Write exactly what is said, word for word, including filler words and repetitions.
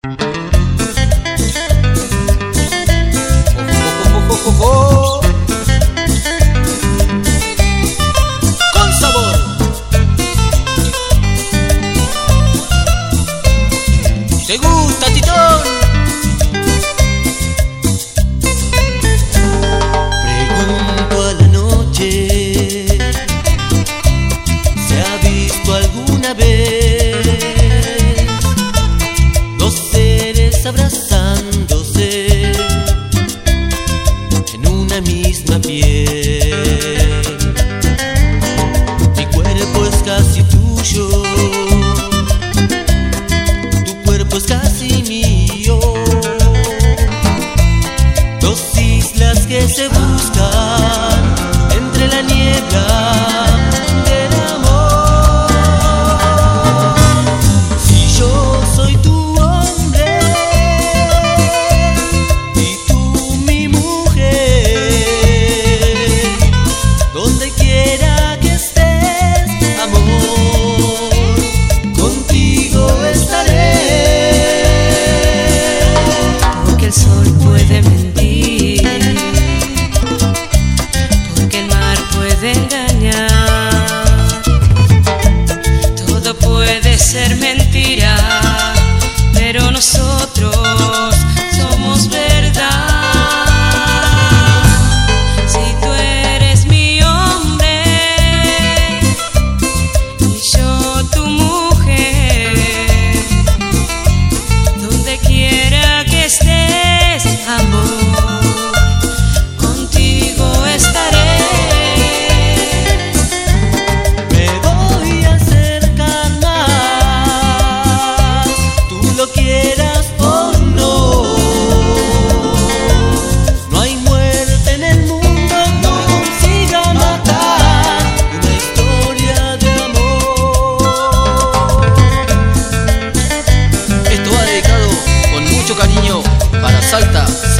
Oh, oh, oh, oh. Con sabor. ¿Te gusta, Titón? Pregunto a la noche, ¿se ha visto alguna vez dos seres abrazándose en una misma piel? Mi cuerpo es casi tuyo, tu cuerpo es casi mío. Dos islas que se buscan entre la niebla del amor. Si yo soy tu hombre y tú mi mujer, donde quiera que estés, amor, contigo estaré. Porque el sol puede mentir, porque el mar puede engañar, todo puede ser mentira, pero nosotros somos verdad. Si tú eres mi hombre y yo tu mujer, donde quiera que estés, amor, contigo estaré. Me voy a acercar más, tú lo quieras o no. No hay muerte en el mundo que consiga matar una historia de amor. Esto va dedicado con mucho cariño para Salta.